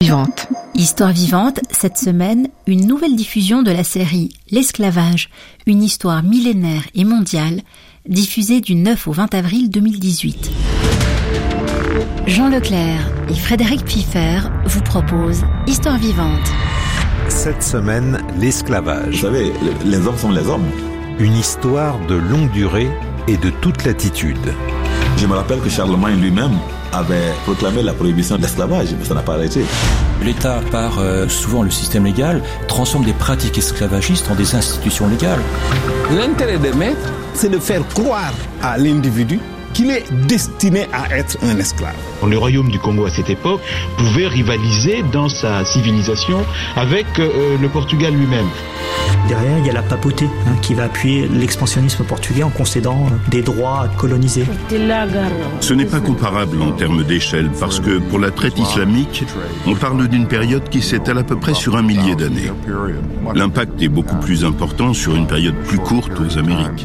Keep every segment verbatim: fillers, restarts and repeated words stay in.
vivante. Histoire vivante, cette semaine, une nouvelle diffusion de la série L'esclavage, une histoire millénaire et mondiale, diffusée du neuf au vingt avril deux mille dix-huit. Jean Leclerc et Frédéric Pfiffer vous proposent Histoire vivante. Cette semaine, l'esclavage. Vous savez, les hommes sont les hommes. Une histoire de longue durée et de toute latitude. Je me rappelle que Charlemagne lui-même avait proclamé la prohibition de l'esclavage, mais ça n'a pas arrêté. L'État, par euh, souvent le système légal, transforme des pratiques esclavagistes en des institutions légales. L'intérêt des maîtres, c'est de faire croire à l'individu qu'il est destiné à être un esclave. Le royaume du Congo à cette époque pouvait rivaliser dans sa civilisation avec euh, le Portugal lui-même. Derrière, il y a la papauté hein, qui va appuyer l'expansionnisme portugais en concédant des droits à coloniser. Ce n'est pas comparable en termes d'échelle parce que pour la traite islamique, on parle d'une période qui s'étale à peu près sur un millier d'années. L'impact est beaucoup plus important sur une période plus courte aux Amériques.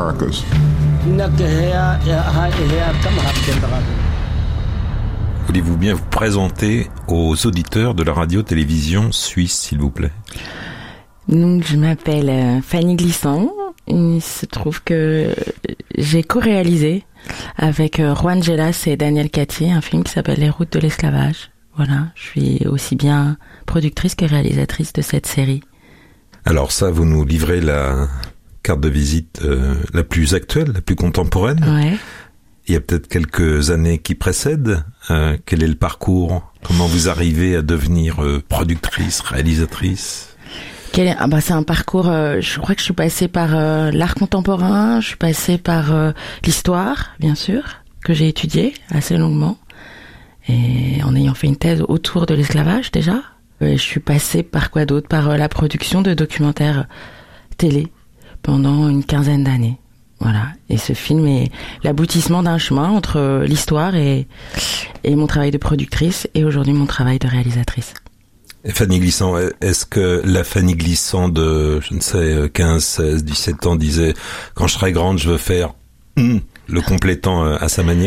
Voulez-vous bien vous présenter aux auditeurs de la radio-télévision suisse, s'il vous plaît? Donc, je m'appelle euh, Fanny Glissant. Il se trouve que j'ai co-réalisé avec euh, Juan Gelas et Daniel Cattier un film qui s'appelle Les routes de l'esclavage. Voilà, je suis aussi bien productrice que réalisatrice de cette série. Alors ça, vous nous livrez la carte de visite euh, la plus actuelle, la plus contemporaine. Ouais. Il y a peut-être quelques années qui précèdent. Euh, quel est le parcours? Comment vous arrivez à devenir euh, productrice, réalisatrice? Quel est, ah bah c'est un parcours, euh, je crois que je suis passée par euh, l'art contemporain, je suis passée par euh, l'histoire, bien sûr, que j'ai étudiée assez longuement, et en ayant fait une thèse autour de l'esclavage déjà. Et je suis passée par quoi d'autre? Par euh, la production de documentaires télé pendant une quinzaine d'années. Voilà. Et ce film est l'aboutissement d'un chemin entre euh, l'histoire et, et mon travail de productrice, et aujourd'hui mon travail de réalisatrice. Fanny Glissant, est-ce que la Fanny Glissant de, je ne sais, quinze, seize, dix-sept ans disait « Quand je serai grande, je veux faire hum, le complétant à sa manière »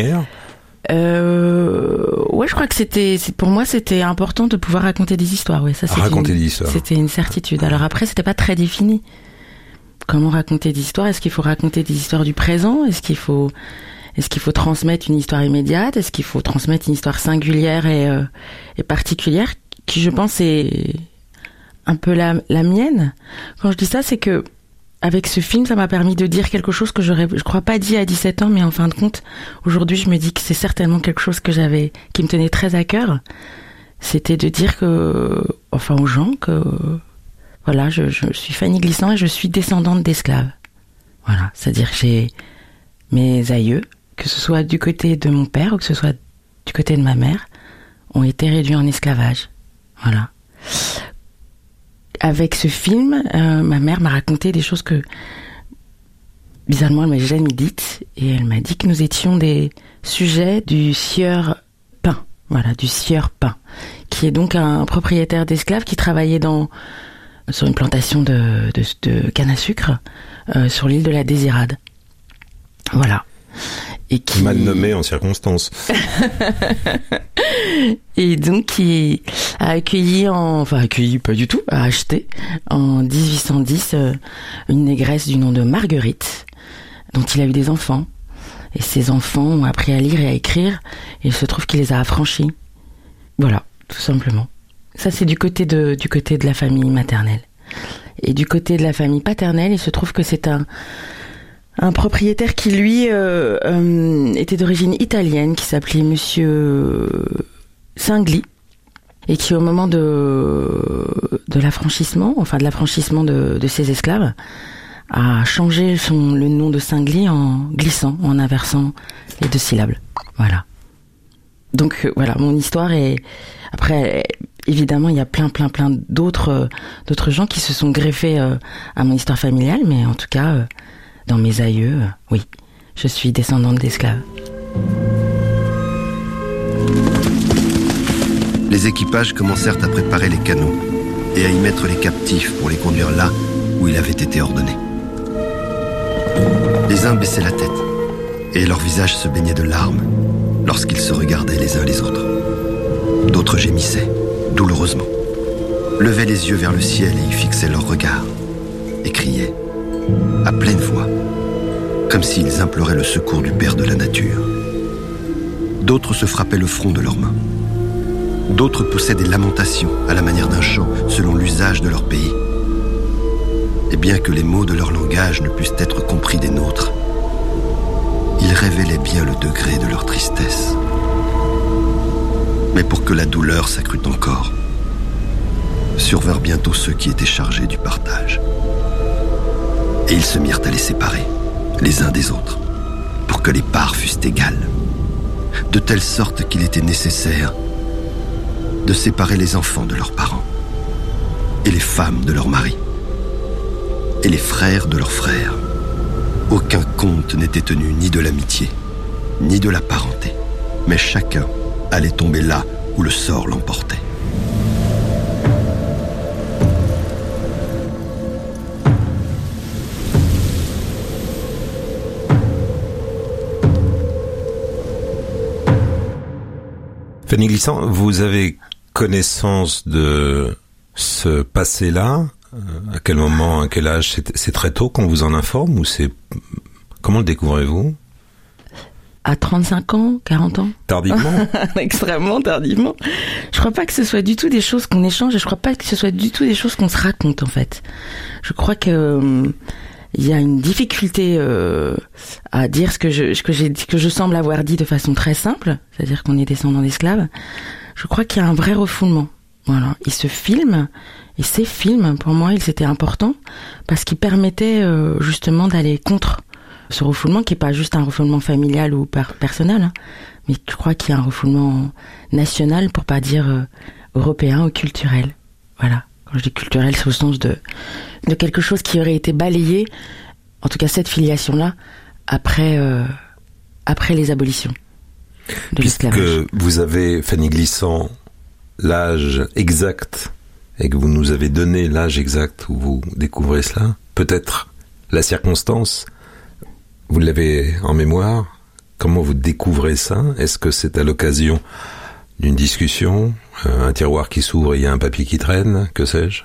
Euh, ouais, je crois que c'était, pour moi, c'était important de pouvoir raconter des histoires. Ouais, ça, c'était raconter une, des histoires. C'était une certitude. Alors après, c'était pas très défini. Comment raconter des histoires? Est-ce qu'il faut raconter des histoires du présent? Est-ce qu'il faut, est-ce qu'il faut transmettre une histoire immédiate? Est-ce qu'il faut transmettre une histoire singulière et, euh, et particulière, qui, je pense, est un peu la, la mienne? Quand je dis ça, c'est que, avec ce film, ça m'a permis de dire quelque chose que j'aurais, je crois pas dit à dix-sept ans, mais en fin de compte, aujourd'hui, je me dis que c'est certainement quelque chose que j'avais, qui me tenait très à cœur. C'était de dire que, enfin, aux gens que, voilà, je, je suis Fanny Glissant et je suis descendante d'esclaves. Voilà. C'est-à-dire que j'ai mes aïeux, que ce soit du côté de mon père ou que ce soit du côté de ma mère, ont été réduits en esclavage. Voilà. Avec ce film, euh, ma mère m'a raconté des choses que, bizarrement, elle m'a jamais dites, et elle m'a dit que nous étions des sujets du sieur Pain, voilà, du sieur Pain, qui est donc un propriétaire d'esclaves qui travaillait dans, sur une plantation de, de, de canne à sucre, euh, sur l'île de la Désirade. Voilà. Et qui... Mal nommé en circonstance. Et donc qui a accueilli, en... enfin accueilli pas du tout, a acheté en dix-huit cent dix euh, une négresse du nom de Marguerite, dont il a eu des enfants. Et ces enfants ont appris à lire et à écrire, et il se trouve qu'il les a affranchis. Voilà, tout simplement. Ça, c'est du côté de, du côté de la famille maternelle. Et du côté de la famille paternelle, il se trouve que c'est un Un propriétaire qui, lui, euh, euh, était d'origine italienne, qui s'appelait Monsieur Singli, et qui, au moment de, de l'affranchissement, enfin de l'affranchissement de, de ses esclaves, a changé son, le nom de Singli en glissant, en inversant les deux syllabes. Voilà. Donc, voilà, mon histoire est... Après, évidemment, il y a plein, plein, plein d'autres, d'autres gens qui se sont greffés euh, à mon histoire familiale, mais en tout cas... Euh, Dans mes aïeux, euh, oui, je suis descendante d'esclaves. Les équipages commencèrent à préparer les canots et à y mettre les captifs pour les conduire là où il avait été ordonné. Les uns baissaient la tête et leurs visages se baignaient de larmes lorsqu'ils se regardaient les uns les autres. D'autres gémissaient, douloureusement, levaient les yeux vers le ciel et y fixaient leur regard, et criaient, à pleine voix, comme s'ils imploraient le secours du Père de la nature. D'autres se frappaient le front de leurs mains. D'autres poussaient des lamentations à la manière d'un chant selon l'usage de leur pays. Et bien que les mots de leur langage ne puissent être compris des nôtres, ils révélaient bien le degré de leur tristesse. Mais pour que la douleur s'accrût encore, survinrent bientôt ceux qui étaient chargés du partage. Et ils se mirent à les séparer, les uns des autres, pour que les parts fussent égales, de telle sorte qu'il était nécessaire de séparer les enfants de leurs parents, et les femmes de leurs maris, et les frères de leurs frères. Aucun compte n'était tenu ni de l'amitié, ni de la parenté, mais chacun allait tomber là où le sort l'emportait. Fanny Glissant, vous avez connaissance de ce passé-là? À quel moment, à quel âge? C'est, c'est très tôt qu'on vous en informe ou c'est... Comment le découvrez-vous? À trente-cinq ans, quarante ans. Tardivement? Extrêmement tardivement. Je crois pas que ce soit du tout des choses qu'on échange et je crois pas que ce soit du tout des choses qu'on se raconte, en fait. Je crois que euh, il y a une difficulté euh, à dire ce que je, ce que j'ai, que je semble avoir dit de façon très simple, c'est-à-dire qu'on est descendants d'esclaves. Je crois qu'il y a un vrai refoulement. Voilà. Et ce film, et ces films, pour moi, ils étaient importants parce qu'ils permettaient euh, justement d'aller contre ce refoulement qui est pas juste un refoulement familial ou per- personnel, hein, mais je crois qu'il y a un refoulement national, pour pas dire euh, européen ou culturel. Voilà. Quand je dis culturel, c'est au sens de, de quelque chose qui aurait été balayé, en tout cas cette filiation-là, après, euh, après les abolitions de l'esclavage. Puisque vous avez, Fanny Glissant, l'âge exact, et que vous nous avez donné l'âge exact où vous découvrez cela, peut-être la circonstance, vous l'avez en mémoire? Comment vous découvrez ça? Est-ce que c'est à l'occasion d'une discussion, euh, un tiroir qui s'ouvre et il y a un papier qui traîne, que sais-je?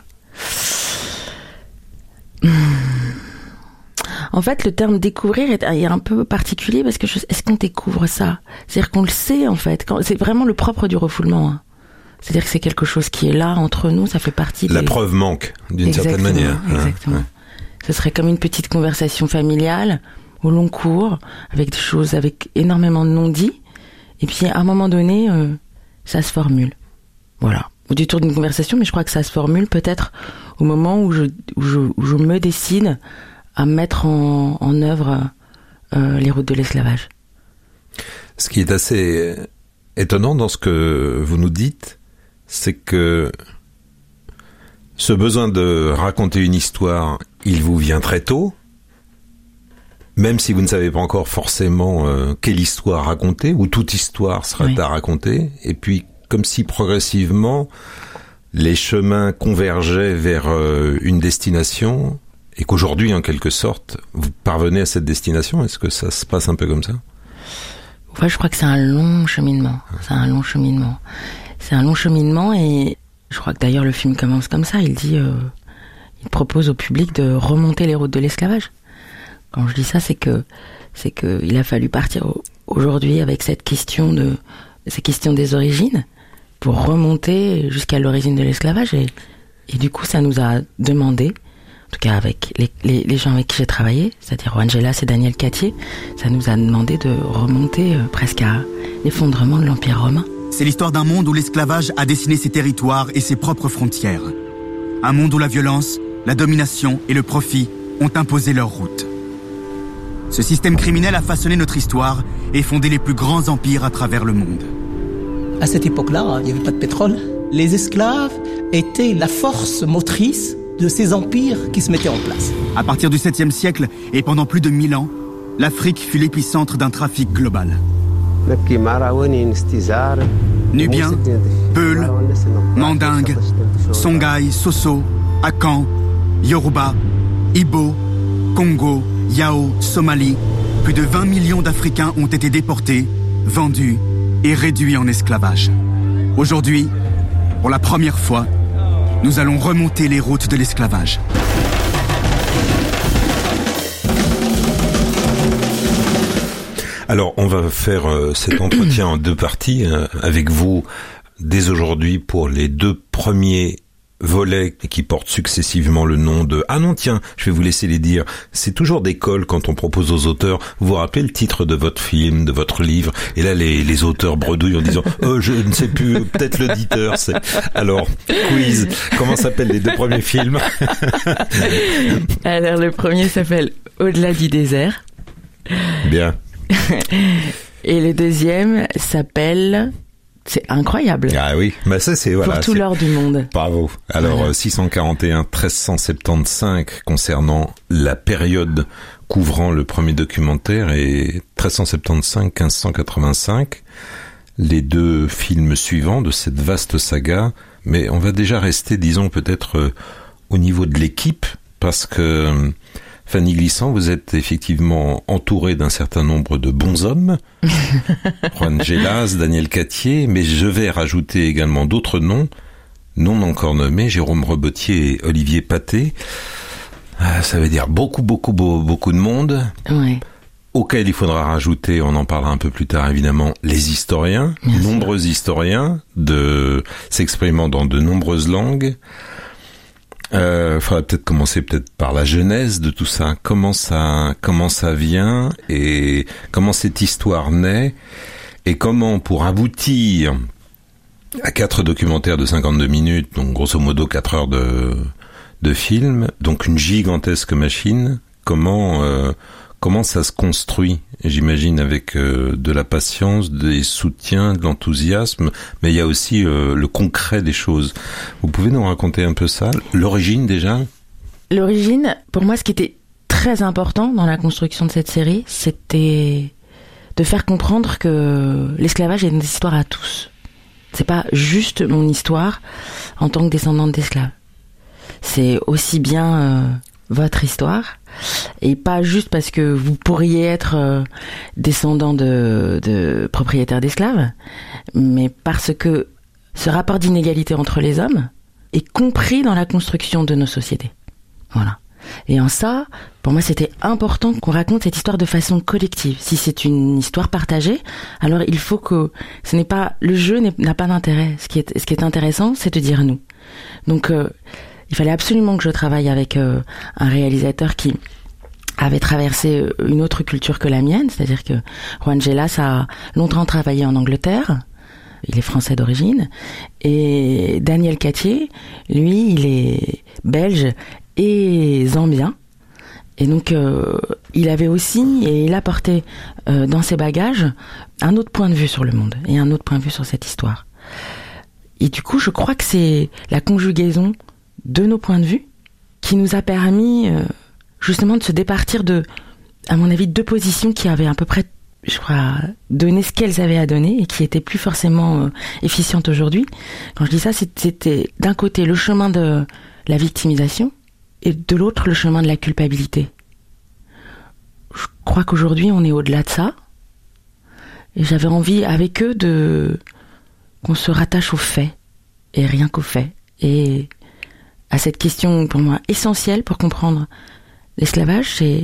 En fait, le terme découvrir est, est un peu particulier parce que je, est-ce qu'on découvre ça? C'est-à-dire qu'on le sait, en fait. Quand, c'est vraiment le propre du refoulement, hein. C'est-à-dire que c'est quelque chose qui est là, entre nous, ça fait partie La des... preuve manque, d'une exactement, certaine manière. Exactement. Hein, ouais. Ce serait comme une petite conversation familiale, au long cours, avec des choses, avec énormément de non-dits. Et puis, à un moment donné, euh, ça se formule. Voilà. Au détour d'une conversation, mais je crois que ça se formule peut-être au moment où je, où je, où je me décide à mettre en, en œuvre euh, les routes de l'esclavage. Ce qui est assez étonnant dans ce que vous nous dites, c'est que ce besoin de raconter une histoire, il vous vient très tôt, même si vous ne savez pas encore forcément euh, quelle histoire raconter, ou toute histoire sera oui. à raconter, et puis comme si progressivement les chemins convergeaient vers euh, une destination, et qu'aujourd'hui, en quelque sorte, vous parvenez à cette destination. Est-ce que ça se passe un peu comme ça? Ouais, je crois que c'est un long cheminement. C'est un long cheminement. C'est un long cheminement, et je crois que d'ailleurs le film commence comme ça. Il dit, euh, il propose au public de remonter les routes de l'esclavage. Quand je dis ça, c'est que c'est que il a fallu partir aujourd'hui avec cette question de ces questions des origines pour remonter jusqu'à l'origine de l'esclavage, et, et du coup, ça nous a demandé, en tout cas avec les, les, les gens avec qui j'ai travaillé, c'est-à-dire Angelas et Daniel Cattier, ça nous a demandé de remonter euh, presque à l'effondrement de l'Empire romain. C'est l'histoire d'un monde où l'esclavage a dessiné ses territoires et ses propres frontières. Un monde où la violence, la domination et le profit ont imposé leur route. Ce système criminel a façonné notre histoire et fondé les plus grands empires à travers le monde. À cette époque-là, il n'y avait pas de pétrole. Les esclaves étaient la force motrice de ces empires qui se mettaient en place. À partir du septième siècle et pendant plus de mille ans, l'Afrique fut l'épicentre d'un trafic global. Nubiens, Peuls, Mandingues, Songhai, Soso, Akan, Yoruba, Ibo, Congo, Yao, Somalie, plus de vingt millions d'Africains ont été déportés, vendus et réduits en esclavage. Aujourd'hui, Pour la première fois, nous allons remonter les routes de l'esclavage. Alors, on va faire euh, cet entretien en deux parties euh, avec vous dès aujourd'hui pour les deux premiers volets qui portent successivement le nom de... Ah non, tiens, je vais vous laisser les dire. C'est toujours des cols quand on propose aux auteurs. Vous vous rappelez le titre de votre film, de votre livre? Et là, les, les auteurs bredouillent en disant « Oh, je ne sais plus, peut-être l'auditeur. » c'est... Alors, quiz, comment s'appellent les deux premiers films? Alors, le premier s'appelle « Au-delà du désert ». Bien. Et le deuxième s'appelle... C'est incroyable. Ah oui, bah ça c'est voilà. Pour tout c'est... l'or du monde. Bravo. Alors voilà. six cent quarante et un, treize cent soixante-quinze concernant la période couvrant le premier documentaire et treize cent soixante-quinze, quinze cent quatre-vingt-cinq, les deux films suivants de cette vaste saga. Mais on va déjà rester, disons peut-être euh, au niveau de l'équipe, parce que euh, Fanny Glissant, vous êtes effectivement entourée d'un certain nombre de bons hommes. Juan Gelas, Daniel Cattier, mais je vais rajouter également d'autres noms, non encore nommés, Jérôme Rebottier et Olivier Pathé. Ah, ça veut dire beaucoup, beaucoup, beaucoup, beaucoup de monde. Ouais. Auquel il faudra rajouter, on en parlera un peu plus tard évidemment, les historiens, Bien nombreux sûr. historiens, de s'exprimant dans de nombreuses langues. Il euh, faudrait peut-être commencer peut-être par la genèse de tout ça. Comment ça, comment ça vient et comment cette histoire naît et comment pour aboutir à quatre documentaires de cinquante-deux minutes, donc grosso modo quatre heures de de film, donc une gigantesque machine. Comment euh, comment ça se construit? J'imagine avec euh, de la patience, des soutiens, de l'enthousiasme, mais il y a aussi euh, le concret des choses. Vous pouvez nous raconter un peu ça? L'origine déjà? L'origine, pour moi, ce qui était très important dans la construction de cette série, c'était de faire comprendre que l'esclavage est une histoire à tous. C'est pas juste mon histoire en tant que descendante d'esclaves. C'est aussi bien euh, votre histoire. Et pas juste parce que vous pourriez être euh, descendant de, de propriétaires d'esclaves, mais parce que ce rapport d'inégalité entre les hommes est compris dans la construction de nos sociétés. Voilà. Et en ça, pour moi, c'était important qu'on raconte cette histoire de façon collective. Si c'est une histoire partagée, alors il faut que ce n'est pas le jeu n'est, n'a pas d'intérêt. Ce qui est ce qui est intéressant, c'est de dire nous. Donc euh, il fallait absolument que je travaille avec euh, un réalisateur qui avait traversé une autre culture que la mienne, c'est-à-dire que Juan Gelas a longtemps travaillé en Angleterre, il est français d'origine, et Daniel Cattier, lui, il est belge et zambien, et donc euh, il avait aussi, et il apportait euh, dans ses bagages un autre point de vue sur le monde, et un autre point de vue sur cette histoire. Et du coup, je crois que c'est la conjugaison de nos points de vue qui nous a permis euh, justement de se départir de, à mon avis, deux positions qui avaient à peu près, je crois, donné ce qu'elles avaient à donner et qui étaient plus forcément euh, efficientes aujourd'hui. Quand je dis ça, c'était d'un côté le chemin de la victimisation et de l'autre le chemin de la culpabilité. Je crois qu'aujourd'hui on est au-delà de ça et j'avais envie avec eux de qu'on se rattache aux faits et rien qu'aux faits et à cette question pour moi essentielle pour comprendre l'esclavage, c'est,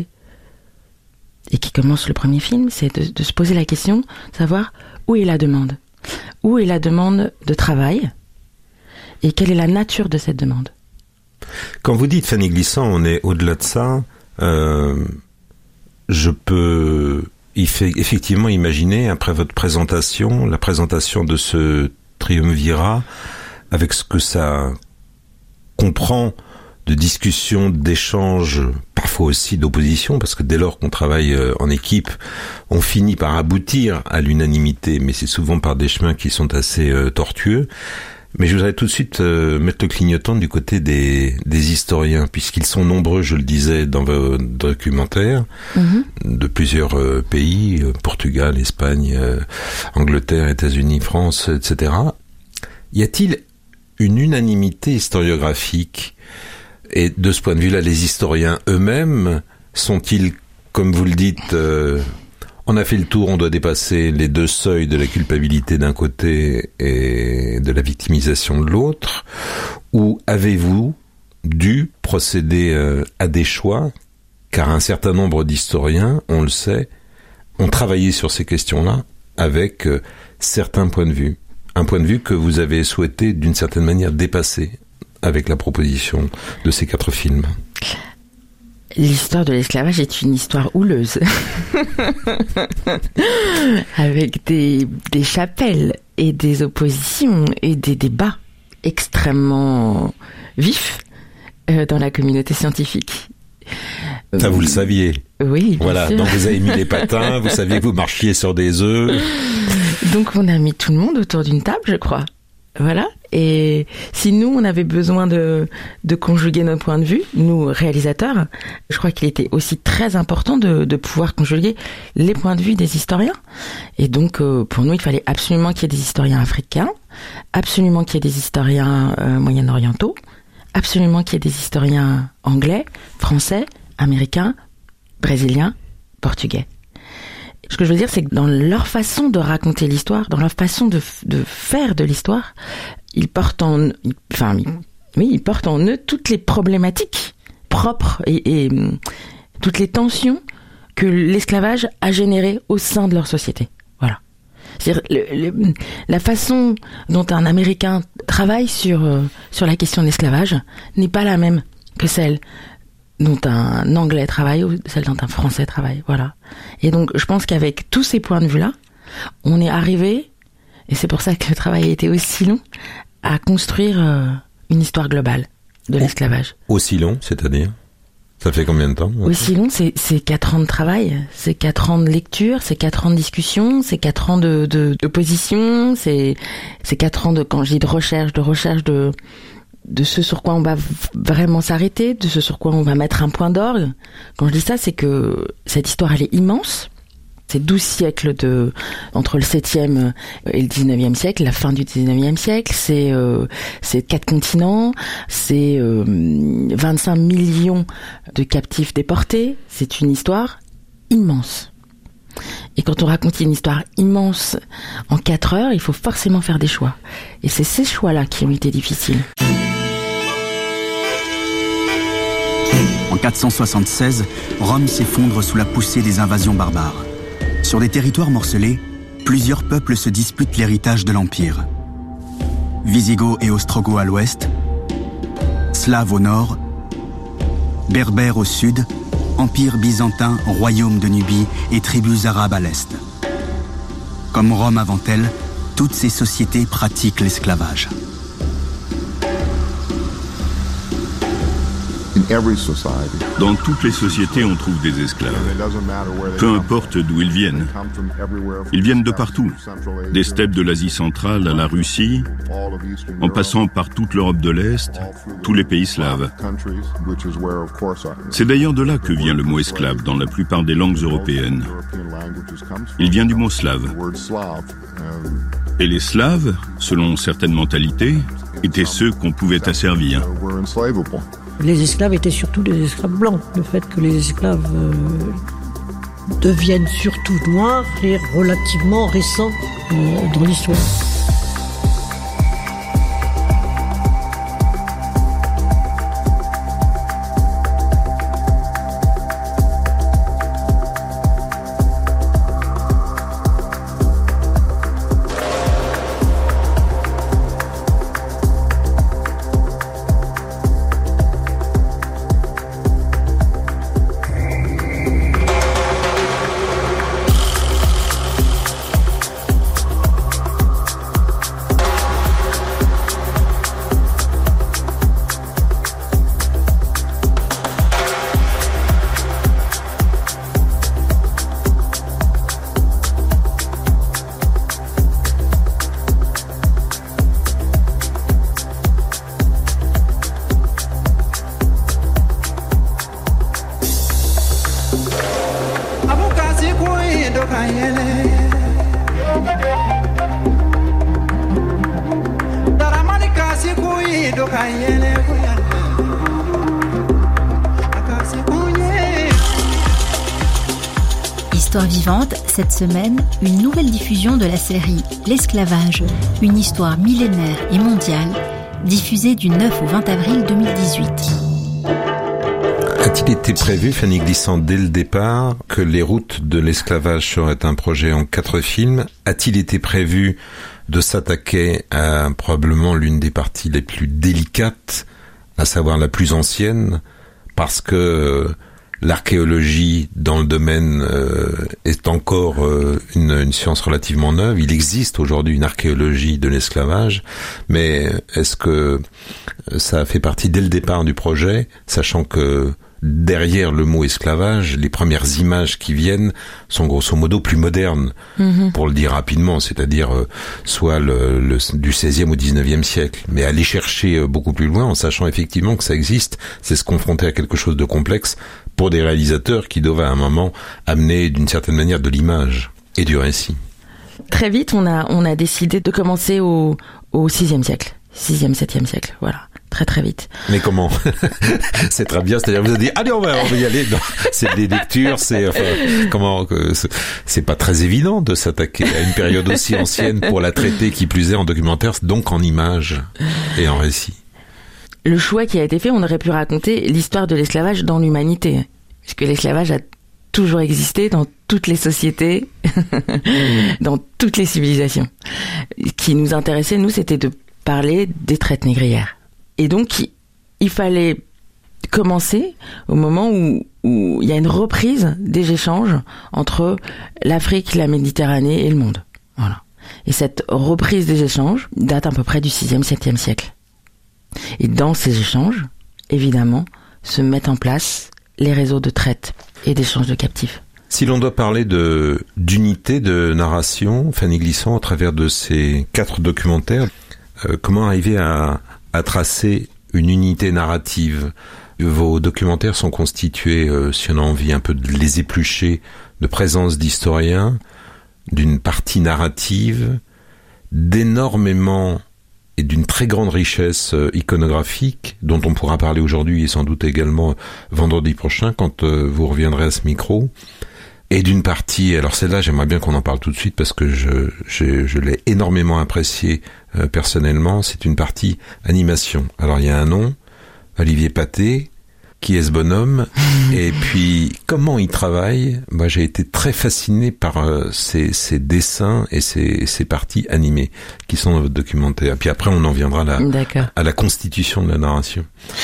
et qui commence le premier film, c'est de, de se poser la question, de savoir où est la demande. Où est la demande de travail et quelle est la nature de cette demande. Quand vous dites, Fanny Glissant, on est au-delà de ça, euh, je peux effectivement imaginer, après votre présentation, la présentation de ce triumvirat, avec ce que ça comprend de discussions, d'échanges, parfois aussi d'opposition, parce que dès lors qu'on travaille en équipe, on finit par aboutir à l'unanimité, mais c'est souvent par des chemins qui sont assez euh, tortueux. Mais je voudrais tout de suite euh, mettre le clignotant du côté des, des historiens, puisqu'ils sont nombreux, je le disais, dans vos documentaires, mmh. de plusieurs euh, pays, euh, Portugal, Espagne, euh, Angleterre, États-Unis, France, et cetera. Y a-t-il une unanimité historiographique? Et de ce point de vue-là, les historiens eux-mêmes sont-ils, comme vous le dites, euh, On a fait le tour, on doit dépasser les deux seuils de la culpabilité d'un côté et de la victimisation de l'autre. Ou avez-vous dû procéder euh, à des choix, car un certain nombre d'historiens, on le sait, ont travaillé sur ces questions-là avec euh, certains points de vue. Un point de vue que vous avez souhaité d'une certaine manière dépasser avec la proposition de ces quatre films. L'histoire de l'esclavage est une histoire houleuse, avec des, des chapelles et des oppositions et des débats extrêmement vifs euh, dans la communauté scientifique. Ça, vous le saviez. Oui, bien voilà, sûr. donc vous avez mis les patins, vous saviez que vous marchiez sur des œufs. Donc on a mis tout le monde autour d'une table, je crois. Voilà. Et si nous, on avait besoin de, de conjuguer nos points de vue, nous, réalisateurs, je crois qu'il était aussi très important de, de pouvoir conjuguer les points de vue des historiens. Et donc, euh, pour nous, il fallait absolument qu'il y ait des historiens africains, absolument qu'il y ait des historiens euh, moyen-orientaux, absolument qu'il y ait des historiens anglais, français, américains, brésiliens, portugais. Ce que je veux dire, c'est que dans leur façon de raconter l'histoire, dans leur façon de, de faire de l'histoire, ils portent en, enfin, oui, ils portent en eux toutes les problématiques propres et, et toutes les tensions que l'esclavage a générées au sein de leur société. Voilà. C'est-à-dire le, le, la façon dont un Américain travaille sur euh, sur la question de l'esclavage n'est pas la même que celle dont un Anglais travaille ou celle dont un Français travaille, voilà. Et donc, je pense qu'avec tous ces points de vue-là, on est arrivé, et c'est pour ça que le travail a été aussi long, à construire euh, une histoire globale de l'esclavage. Aussi long, c'est-à-dire ? Ça fait combien de temps ? Aussi long, c'est, c'est quatre ans de travail, c'est quatre ans de lecture, c'est quatre ans de discussion, c'est quatre ans de, de, de position, c'est, c'est quatre ans de, quand je dis de recherche, de recherche de... de ce sur quoi on va vraiment s'arrêter, de ce sur quoi on va mettre un point d'orgue. Quand je dis ça, c'est que cette histoire, elle est immense. C'est douze siècles de, entre le septième et le dix-neuvième siècle, la fin du dix-neuvième siècle, c'est, euh, c'est quatre continents, c'est euh, vingt-cinq millions de captifs déportés. C'est une histoire immense. Et quand on raconte une histoire immense en quatre heures, il faut forcément faire des choix. Et c'est ces choix-là qui ont été difficiles. En quatre cent soixante-seize, Rome s'effondre sous la poussée des invasions barbares. Sur des territoires morcelés, plusieurs peuples se disputent l'héritage de l'Empire. Visigoths et Ostrogoths à l'ouest, Slaves au nord, Berbères au sud, Empire byzantin, royaume de Nubie et tribus arabes à l'est. Comme Rome avant elle, toutes ces sociétés pratiquent l'esclavage. Dans toutes les sociétés, on trouve des esclaves. Peu importe d'où ils viennent. Ils viennent de partout. Des steppes de l'Asie centrale à la Russie, en passant par toute l'Europe de l'Est, tous les pays slaves. C'est d'ailleurs de là que vient le mot esclave dans la plupart des langues européennes. Il vient du mot slave. Et les Slaves, selon certaines mentalités, étaient ceux qu'on pouvait asservir. Les esclaves étaient surtout des esclaves blancs. Le fait que les esclaves euh, deviennent surtout noirs est relativement récent euh, dans l'histoire. Histoire vivante, cette semaine, une nouvelle diffusion de la série L'esclavage, une histoire millénaire et mondiale, diffusée du neuf au vingt avril deux mille dix-huit. A-t-il été prévu, Fanny Glissant, dès le départ, que Les Routes de l'esclavage seraient un projet en quatre films? A-t-il été prévu de s'attaquer à probablement l'une des parties les plus délicates, à savoir la plus ancienne, parce que l'archéologie dans le domaine euh, est encore euh, une, une science relativement neuve. Il existe aujourd'hui une archéologie de l'esclavage, mais est-ce que ça a fait partie dès le départ du projet, sachant que derrière le mot esclavage, les premières images qui viennent sont grosso modo plus modernes, mmh. pour le dire rapidement, c'est-à-dire euh, soit le, le, du seizième au dix-neuvième siècle. Mais aller chercher euh, beaucoup plus loin en sachant effectivement que ça existe, c'est se confronter à quelque chose de complexe pour des réalisateurs qui doivent à un moment amener d'une certaine manière de l'image et du récit. Très vite, on a, on a décidé de commencer au, au sixième siècle, sixième, septième siècle, voilà. Très très vite. Mais comment? C'est très bien, c'est-à-dire vous avez dit allez on va, on va y aller. Non, c'est des lectures, c'est enfin, comment c'est, c'est pas très évident de s'attaquer à une période aussi ancienne pour la traiter, qui plus est en documentaire, donc en images et en récit. Le choix qui a été fait, on aurait pu raconter l'histoire de l'esclavage dans l'humanité, puisque l'esclavage a toujours existé dans toutes les sociétés, dans toutes les civilisations. Ce qui nous intéressait, nous, c'était de parler des traites négrières. Et donc, il fallait commencer au moment où, où il y a une reprise des échanges entre l'Afrique, la Méditerranée et le monde. Voilà. Et cette reprise des échanges date à peu près du sixième, septième siècle. Et dans ces échanges, évidemment, se mettent en place les réseaux de traite et d'échange de captifs. Si l'on doit parler de d'unité de narration, Fanny Glissant, au travers de ces quatre documentaires, euh, comment arriver à à tracer une unité narrative? Vos documentaires sont constitués, euh, si on a envie un peu de les éplucher, de présence d'historiens, d'une partie narrative, d'énormément et d'une très grande richesse euh, iconographique, dont on pourra parler aujourd'hui et sans doute également vendredi prochain quand euh, vous reviendrez à ce micro. Et d'une partie, alors celle-là, j'aimerais bien qu'on en parle tout de suite parce que je, je, je l'ai énormément appréciée euh, personnellement, c'est une partie animation. Alors il y a un nom, Olivier Pathé, qui est ce bonhomme, et puis comment il travaille. Moi j'ai été très fasciné par euh, ces, ces dessins et ces, ces parties animées qui sont dans votre documentaire. Et puis après on en viendra à la, à la constitution de la narration.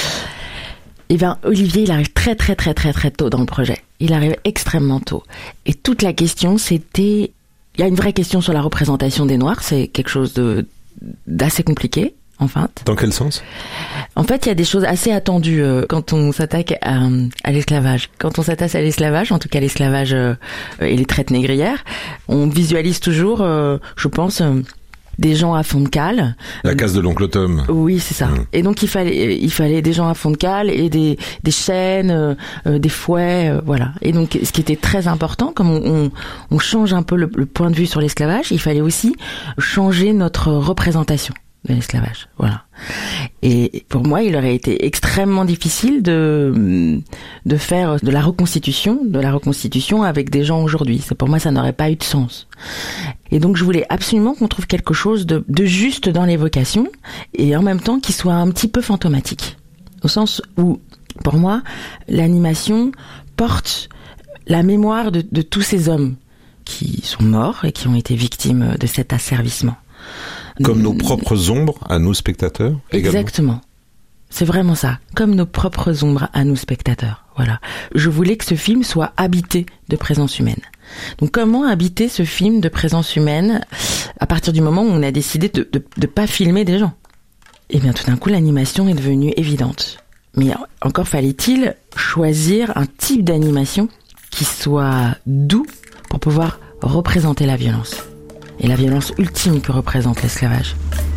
Eh bien, Olivier, il arrive très très très très très tôt dans le projet. Il arrive extrêmement tôt. Et toute la question, c'était... Il y a une vraie question sur la représentation des Noirs. C'est quelque chose de d'assez compliqué, en fait. Dans quel sens? En fait, il y a des choses assez attendues euh, quand on s'attaque à, à l'esclavage. Quand on s'attaque à l'esclavage, en tout cas l'esclavage euh, et les traites négrières, on visualise toujours, euh, je pense... Euh, des gens à fond de cale. La case de l'oncle Tom. Oui, c'est ça. Mmh. Et donc il fallait, il fallait des gens à fond de cale et des, des chaînes, euh, des fouets, euh, voilà. Et donc ce qui était très important, comme on, on, on change un peu le, le point de vue sur l'esclavage, il fallait aussi changer notre représentation de l'esclavage, voilà. Et pour moi, il aurait été extrêmement difficile de de faire de la reconstitution, de la reconstitution avec des gens aujourd'hui. C'est pour moi, ça n'aurait pas eu de sens. Et donc, je voulais absolument qu'on trouve quelque chose de, de juste dans l'évocation et en même temps qui soit un petit peu fantomatique, au sens où, pour moi, l'animation porte la mémoire de, de tous ces hommes qui sont morts et qui ont été victimes de cet asservissement. Comme nos propres ombres à nous spectateurs également. Exactement. C'est vraiment ça. Comme nos propres ombres à nous spectateurs. Voilà. Je voulais que ce film soit habité de présence humaine. Donc comment habiter ce film de présence humaine à partir du moment où on a décidé de de, de pas filmer des gens? Eh bien tout d'un coup l'animation est devenue évidente. Mais encore fallait-il choisir un type d'animation qui soit doux pour pouvoir représenter la violence. Et la violence ultime que représente l'esclavage.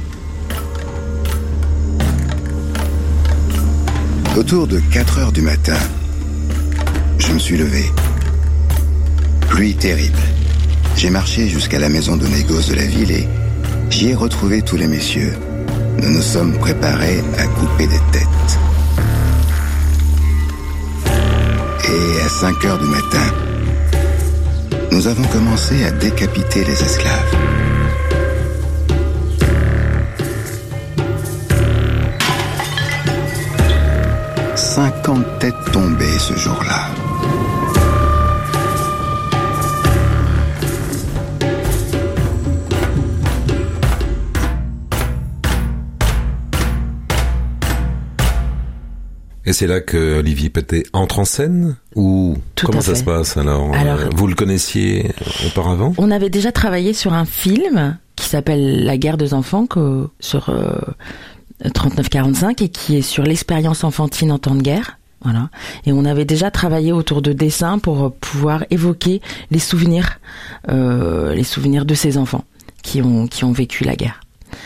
Autour de quatre heures du matin, je me suis levé. Pluie terrible. J'ai marché jusqu'à la maison de négoce de la ville et j'y ai retrouvé tous les messieurs. Nous nous sommes préparés à couper des têtes. Et à cinq heures du matin, nous avons commencé à décapiter les esclaves. Cinquante têtes tombées ce jour-là. Et c'est là que Olivier Pété entre en scène ou Tout comment à ça fait. se passe alors, Alors, euh, vous le connaissiez auparavant? On avait déjà travaillé sur un film qui s'appelle La guerre des enfants que, sur euh, trente-neuf quarante-cinq et qui est sur l'expérience enfantine en temps de guerre. Voilà. Et on avait déjà travaillé autour de dessins pour pouvoir évoquer les souvenirs, euh, les souvenirs de ces enfants qui ont qui ont vécu la guerre.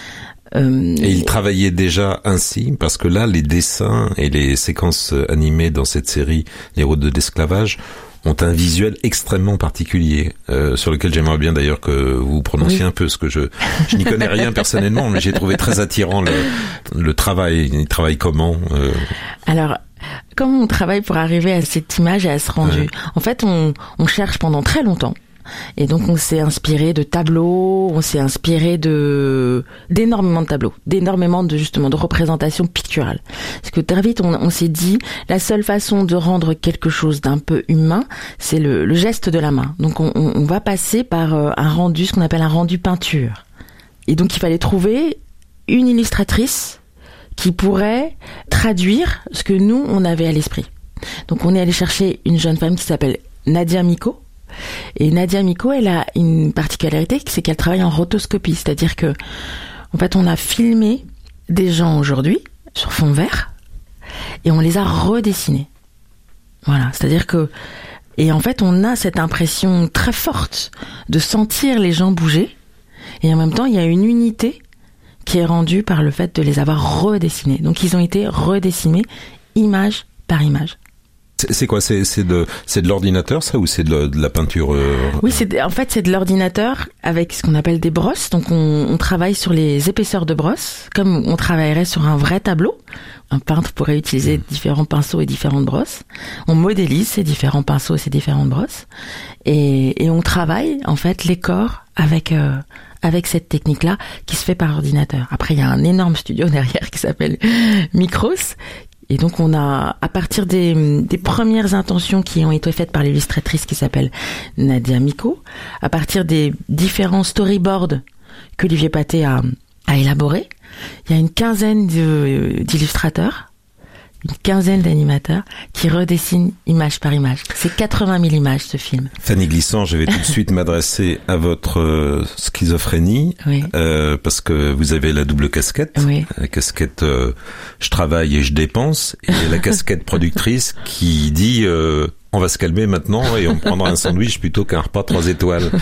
Euh, Et il travaillait déjà ainsi, parce que là, les dessins et les séquences animées dans cette série, Les routes de l'esclavage, ont un visuel extrêmement particulier, euh, sur lequel j'aimerais bien d'ailleurs que vous prononciez Oui. un peu, parce que je, je n'y connais rien personnellement, mais j'ai trouvé très attirant le, le travail. Il travaille comment euh... Alors, comment on travaille pour arriver à cette image et à ce rendu? Ouais. En fait, on, on cherche pendant très longtemps. Et donc on s'est inspiré de tableaux, on s'est inspiré de d'énormément de tableaux, d'énormément de justement de représentations picturales. Parce que très vite on, on s'est dit la seule façon de rendre quelque chose d'un peu humain, c'est le, le geste de la main. Donc on, on, on va passer par euh, un rendu, ce qu'on appelle un rendu peinture. Et donc il fallait trouver une illustratrice qui pourrait traduire ce que nous on avait à l'esprit. Donc on est allé chercher une jeune femme qui s'appelle Nadia Miko. Et Nadia Miko, elle a une particularité, c'est qu'elle travaille en rotoscopie, c'est-à-dire que, en fait, on a filmé des gens aujourd'hui sur fond vert et on les a redessinés. Voilà, c'est-à-dire que, et en fait, on a cette impression très forte de sentir les gens bouger et en même temps, il y a une unité qui est rendue par le fait de les avoir redessinés. Donc, ils ont été redessinés image par image. C'est, c'est quoi? C'est, c'est de, c'est de l'ordinateur, ça, ou c'est de la, de la peinture euh... Oui, c'est en fait c'est de l'ordinateur avec ce qu'on appelle des brosses. Donc on, on travaille sur les épaisseurs de brosses, comme on travaillerait sur un vrai tableau. Un peintre pourrait utiliser mmh. différents pinceaux et différentes brosses. On modélise ces différents pinceaux et ces différentes brosses, et, et on travaille en fait les corps avec euh, avec cette technique-là qui se fait par ordinateur. Après, il y a un énorme studio derrière qui s'appelle Micros. Et donc on a, à partir des, des premières intentions qui ont été faites par l'illustratrice qui s'appelle Nadia Miko, à partir des différents storyboards qu'Olivier Pété a, a élaborés, il y a une quinzaine de, d'illustrateurs, une quinzaine d'animateurs qui redessinent image par image. C'est quatre-vingt mille images, ce film. Fanny Glissant, je vais tout de suite m'adresser à votre euh, schizophrénie, oui. euh, parce que vous avez la double casquette. Oui. La casquette euh, je travaille et je dépense, et la casquette productrice qui dit euh, on va se calmer maintenant et on prendra un sandwich plutôt qu'un repas trois étoiles.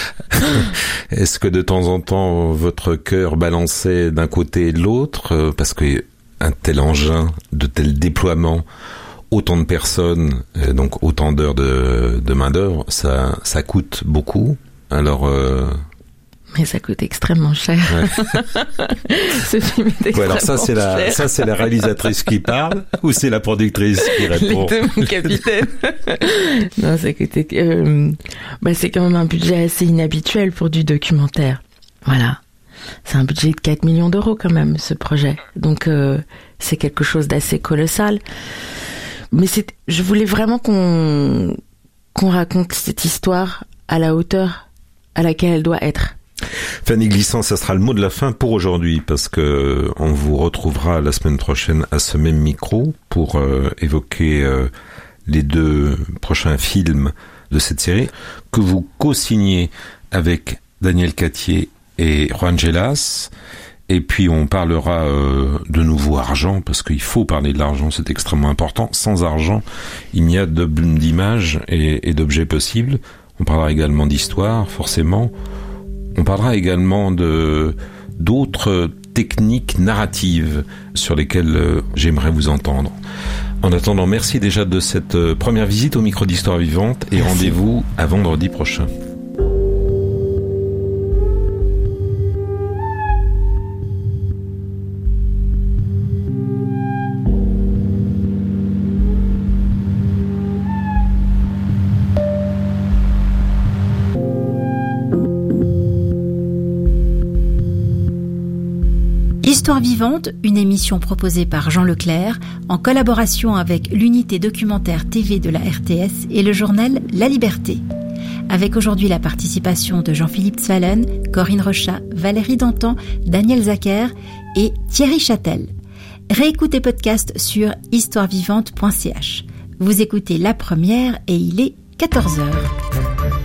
Est-ce que de temps en temps votre cœur balançait d'un côté et de l'autre, euh, parce que un tel engin, de tel déploiement, autant de personnes, euh, donc autant d'heures de, de main d'œuvre, ça, ça coûte beaucoup. Alors, euh... mais ça coûte extrêmement cher. Ouais. Ce film est extrêmement ouais, alors ça c'est cher. la, ça c'est la réalisatrice qui parle ou c'est la productrice qui répond? Les deux, mon capitaine. Non, ça coûte. Euh, bah c'est quand même un budget assez inhabituel pour du documentaire. Voilà. C'est un budget de quatre millions d'euros quand même, ce projet. Donc, euh, c'est quelque chose d'assez colossal. Mais c'est, je voulais vraiment qu'on, qu'on raconte cette histoire à la hauteur à laquelle elle doit être. Fanny Glissant, ça sera le mot de la fin pour aujourd'hui, parce que on vous retrouvera la semaine prochaine à ce même micro pour euh, évoquer euh, les deux prochains films de cette série que vous co-signez avec Daniel Cattier et Juan Gelas. Et puis on parlera euh, de nouveau argent, parce qu'il faut parler de l'argent, c'est extrêmement important. Sans argent, il n'y a de, d'images et, et d'objets possibles. On parlera également d'histoire, forcément. On parlera également de d'autres techniques narratives sur lesquelles euh, j'aimerais vous entendre. En attendant, merci déjà de cette euh, première visite au micro d'Histoire Vivante, et merci. Rendez-vous à vendredi prochain. Histoire vivante, une émission proposée par Jean Leclerc en collaboration avec l'unité documentaire T V de la R T S et le journal La Liberté. Avec aujourd'hui la participation de Jean-Philippe Zwalen, Corinne Rochat, Valérie Dantan, Daniel Zacher et Thierry Châtel. Réécoutez podcast sur histoire vivante point c h. Vous écoutez La Première et il est quatorze heures.